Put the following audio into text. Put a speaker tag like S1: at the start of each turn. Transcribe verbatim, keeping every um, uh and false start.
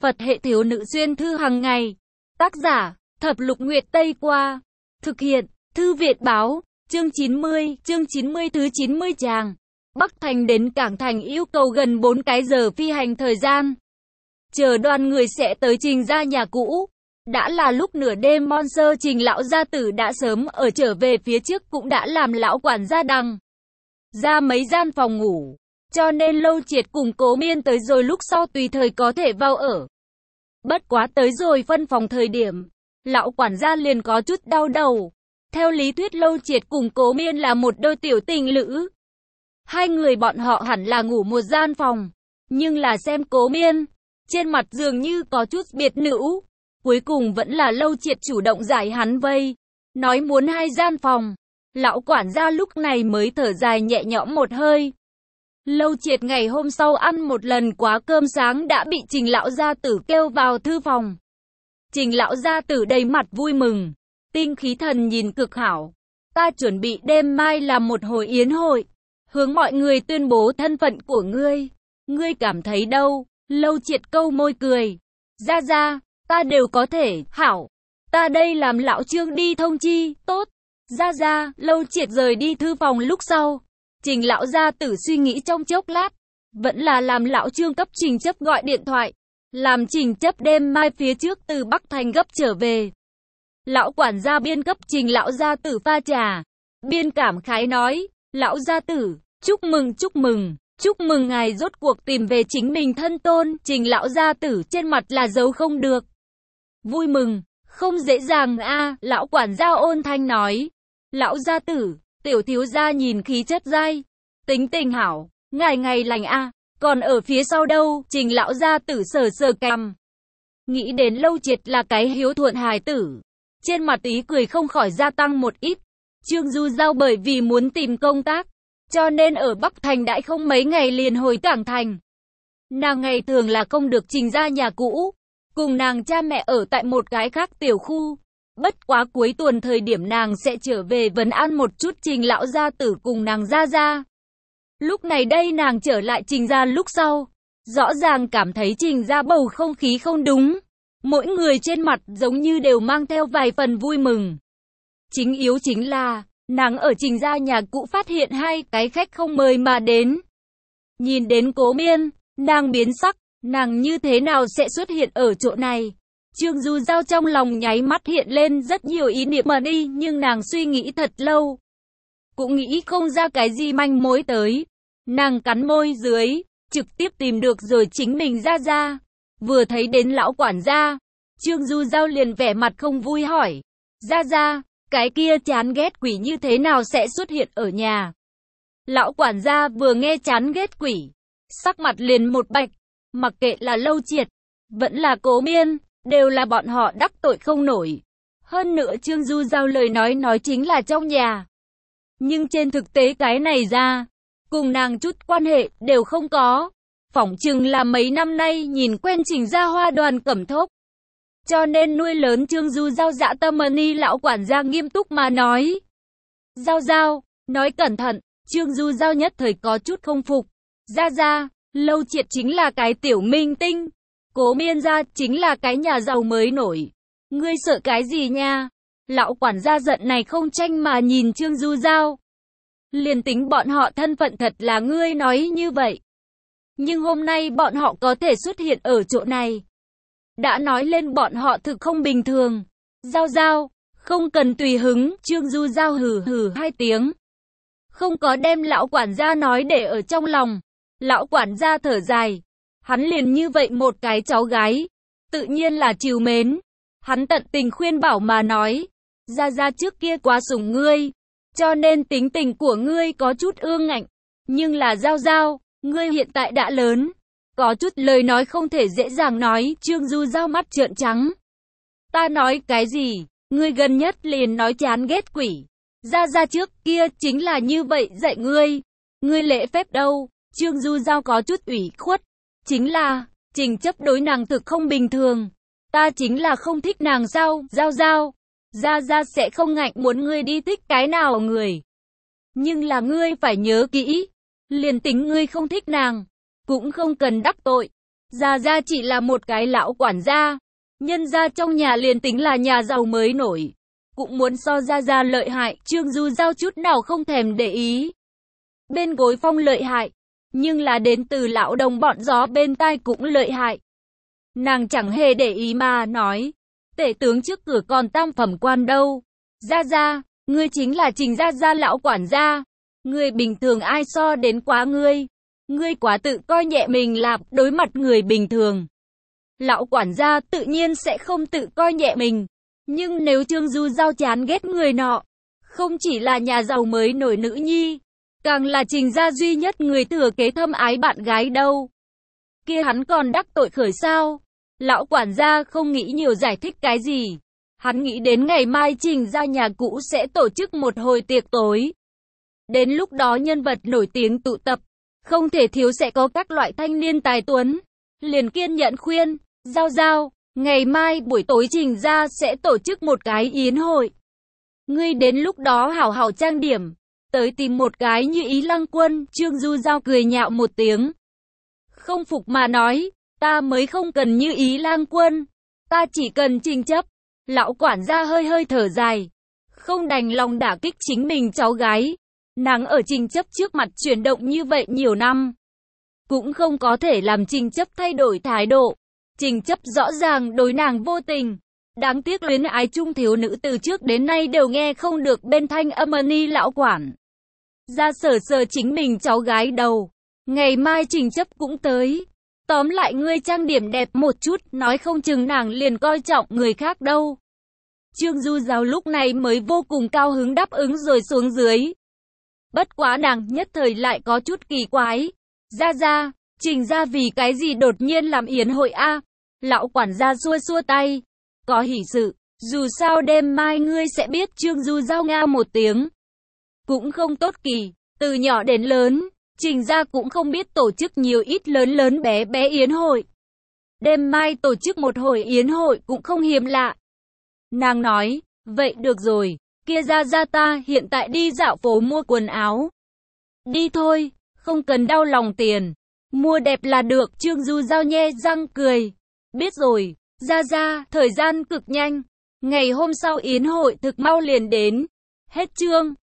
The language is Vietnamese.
S1: Phật hệ thiếu nữ xuyên thư hàng ngày. Tác giả, Thập Lục Nguyệt Tây Qua. Thực hiện, Thư Viện Báo, chương chín mươi, chương chín mươi thứ chín mươi tràng. Bắc Thành đến Cảng Thành yêu cầu gần bốn cái giờ phi hành thời gian. Chờ đoàn người sẽ tới Trình ra nhà cũ. Đã là lúc nửa đêm, Mon Sơ Trình lão gia tử đã sớm ở trở về phía trước cũng đã làm lão quản gia đằng ra mấy gian phòng ngủ. Cho nên Lâu Triệt cùng Cố Miên tới rồi lúc sau tùy thời có thể vào ở. Bất quá tới rồi phân phòng thời điểm, lão quản gia liền có chút đau đầu. Theo lý thuyết Lâu Triệt cùng Cố Miên là một đôi tiểu tình lữ. Hai người bọn họ hẳn là ngủ một gian phòng. Nhưng là xem Cố Miên, trên mặt dường như có chút biệt nữ. Cuối cùng vẫn là Lâu Triệt chủ động giải hắn vây, nói muốn hai gian phòng. Lão quản gia lúc này mới thở dài nhẹ nhõm một hơi. Lâu Triệt ngày hôm sau ăn một lần quá cơm sáng đã bị Trình lão gia tử kêu vào thư phòng. Trình lão gia tử đầy mặt vui mừng, tinh khí thần nhìn cực hảo. Ta chuẩn bị đêm mai làm một hồi yến hội, hướng mọi người tuyên bố thân phận của ngươi. Ngươi cảm thấy đâu? Lâu Triệt câu môi cười. Ra ra, ta đều có thể, hảo. Ta đây làm lão Trương đi thông chi, tốt. Ra ra, Lâu Triệt rời đi thư phòng lúc sau. Trình lão gia tử suy nghĩ trong chốc lát, vẫn là làm lão Trương cấp Trình Chấp gọi điện thoại, làm Trình Chấp đêm mai phía trước từ Bắc Thành gấp trở về. Lão quản gia biên cấp Trình lão gia tử pha trà, biên cảm khái nói, lão gia tử, chúc mừng chúc mừng, chúc mừng ngài rốt cuộc tìm về chính mình thân tôn. Trình lão gia tử trên mặt là giấu không được vui mừng, không dễ dàng a. À, lão quản gia ôn thanh nói, lão gia tử, tiểu thiếu gia nhìn khí chất dai, tính tình hảo, ngày ngày lành a. À, còn ở phía sau đâu? Trình lão gia tử sờ sờ cằm, nghĩ đến Lâu Triệt là cái hiếu thuận hài tử, trên mặt ý cười không khỏi gia tăng một ít. Trương Du Giao bởi vì muốn tìm công tác, cho nên ở Bắc Thành đãi không mấy ngày liền hồi Cảng Thành. Nàng ngày thường là không được Trình ra nhà cũ, cùng nàng cha mẹ ở tại một cái khác tiểu khu. Bất quá cuối tuần thời điểm nàng sẽ trở về vấn an một chút Trình lão gia tử cùng nàng ra ra. Lúc này đây nàng trở lại Trình ra lúc sau, rõ ràng cảm thấy Trình ra bầu không khí không đúng. Mỗi người trên mặt giống như đều mang theo vài phần vui mừng. Chính yếu chính là, nàng ở Trình ra nhà cũ phát hiện hai cái khách không mời mà đến. Nhìn đến Cố Miên, nàng biến sắc, nàng như thế nào sẽ xuất hiện ở chỗ này? Trương Du Giao trong lòng nháy mắt hiện lên rất nhiều ý niệm mà đi, nhưng nàng suy nghĩ thật lâu, cũng nghĩ không ra cái gì manh mối tới. Nàng cắn môi dưới, trực tiếp tìm được rồi chính mình ra ra. Vừa thấy đến lão quản gia, Trương Du Giao liền vẻ mặt không vui hỏi, ra ra, cái kia chán ghét quỷ như thế nào sẽ xuất hiện ở nhà? Lão quản gia vừa nghe chán ghét quỷ, sắc mặt liền một bạch, mặc kệ là Lâu Triệt, vẫn là Cố Miên, đều là bọn họ đắc tội không nổi. Hơn nữa Trương Du Giao lời nói nói chính là trong nhà. Nhưng trên thực tế cái này ra, cùng nàng chút quan hệ đều không có. Phỏng chừng là mấy năm nay nhìn quen Trình ra Hoa Đoàn Cẩm Thốc, cho nên nuôi lớn Trương Du Giao dã tâm ni. Lão quản gia nghiêm túc mà nói, Giao Giao, nói cẩn thận. Trương Du Giao nhất thời có chút không phục. Ra ra, Lâu Triệt chính là cái tiểu minh tinh, Cố Miên gia chính là cái nhà giàu mới nổi, ngươi sợ cái gì nha? Lão quản gia giận này không tranh mà nhìn Trương Du Giao. Liền tính bọn họ thân phận thật là ngươi nói như vậy, nhưng hôm nay bọn họ có thể xuất hiện ở chỗ này, đã nói lên bọn họ thực không bình thường. Giao Giao, không cần tùy hứng. Trương Du Giao hừ hừ hai tiếng, không có đem lão quản gia nói để ở trong lòng. Lão quản gia thở dài, hắn liền như vậy một cái cháu gái, tự nhiên là trìu mến. Hắn tận tình khuyên bảo mà nói, ra ra trước kia quá sủng ngươi, cho nên tính tình của ngươi có chút ương ngạnh. Nhưng là Giao Giao, ngươi hiện tại đã lớn, có chút lời nói không thể dễ dàng nói. Trương Du Giao mắt trợn trắng, ta nói cái gì? Ngươi gần nhất liền nói chán ghét quỷ. Ra ra trước kia chính là như vậy dạy ngươi, ngươi lễ phép đâu? Trương Du Giao có chút ủy khuất, chính là, Trình Chấp đối nàng thực không bình thường, ta chính là không thích nàng sao? Giao Giao, ra ra sẽ không ngạnh muốn ngươi đi thích cái nào người, nhưng là ngươi phải nhớ kỹ, liền tính ngươi không thích nàng, cũng không cần đắc tội. Gia Gia chỉ là một cái lão quản gia. Nhân gia trong nhà liền tính là nhà giàu mới nổi, cũng muốn so Gia Gia lợi hại. Trương Du Giao chút nào không thèm để ý. Bên gối phong lợi hại, nhưng là đến từ lão đồng bọn gió bên tai cũng lợi hại. Nàng chẳng hề để ý mà nói, tể tướng trước cửa còn tam phẩm quan đâu. Gia Gia, ngươi chính là Trình Gia Gia lão quản gia. Ngươi bình thường ai so đến quá ngươi. Ngươi quá tự coi nhẹ mình là đối mặt người bình thường. Lão quản gia tự nhiên sẽ không tự coi nhẹ mình. Nhưng nếu Trương Du Giao chán ghét người nọ, không chỉ là nhà giàu mới nổi nữ nhi, càng là Trình gia duy nhất người thừa kế thâm ái bạn gái đâu, kia hắn còn đắc tội khởi sao? Lão quản gia không nghĩ nhiều giải thích cái gì. Hắn nghĩ đến ngày mai Trình gia nhà cũ sẽ tổ chức một hồi tiệc tối. Đến lúc đó nhân vật nổi tiếng tụ tập, không thể thiếu sẽ có các loại thanh niên tài tuấn. Liền kiên nhẫn khuyên, Giao Giao, ngày mai buổi tối Trình gia sẽ tổ chức một cái yến hội. Ngươi đến lúc đó hảo hảo trang điểm, tới tìm một cái như Ý Lăng Quân. Trương Du Giao cười nhạo một tiếng, không phục mà nói, ta mới không cần như Ý Lang Quân, ta chỉ cần Trình Chấp. Lão quản gia hơi hơi thở dài, không đành lòng đả kích chính mình cháu gái. Nàng ở Trình Chấp trước mặt chuyển động như vậy nhiều năm, cũng không có thể làm Trình Chấp thay đổi thái độ. Trình Chấp rõ ràng đối nàng vô tình, đáng tiếc luyến ái trung thiếu nữ từ trước đến nay đều nghe không được bên thanh âm ni lão quản gia sờ sờ chính mình cháu gái đầu. Ngày mai Trình Chấp cũng tới. Tóm lại ngươi trang điểm đẹp một chút, nói không chừng nàng liền coi trọng người khác đâu. Trương Du Giao lúc này mới vô cùng cao hứng đáp ứng rồi xuống dưới. Bất quá nàng nhất thời lại có chút kỳ quái. Gia Gia, Trình gia vì cái gì đột nhiên làm yến hội a? Lão quản gia xua xua tay. Có hỷ sự, dù sao đêm mai ngươi sẽ biết. Trương Du Giao nga một tiếng. Cũng không tốt kỳ, từ nhỏ đến lớn, Trình gia cũng không biết tổ chức nhiều ít lớn lớn bé bé yến hội. Đêm mai tổ chức một hồi yến hội cũng không hiếm lạ. Nàng nói, vậy được rồi, kia Gia Gia ta hiện tại đi dạo phố mua quần áo. Đi thôi, không cần đau lòng tiền, mua đẹp là được. Trương Du Giao nhe răng cười, biết rồi, Gia Gia. Thời gian cực nhanh, ngày hôm sau yến hội thực mau liền đến. Hết chương.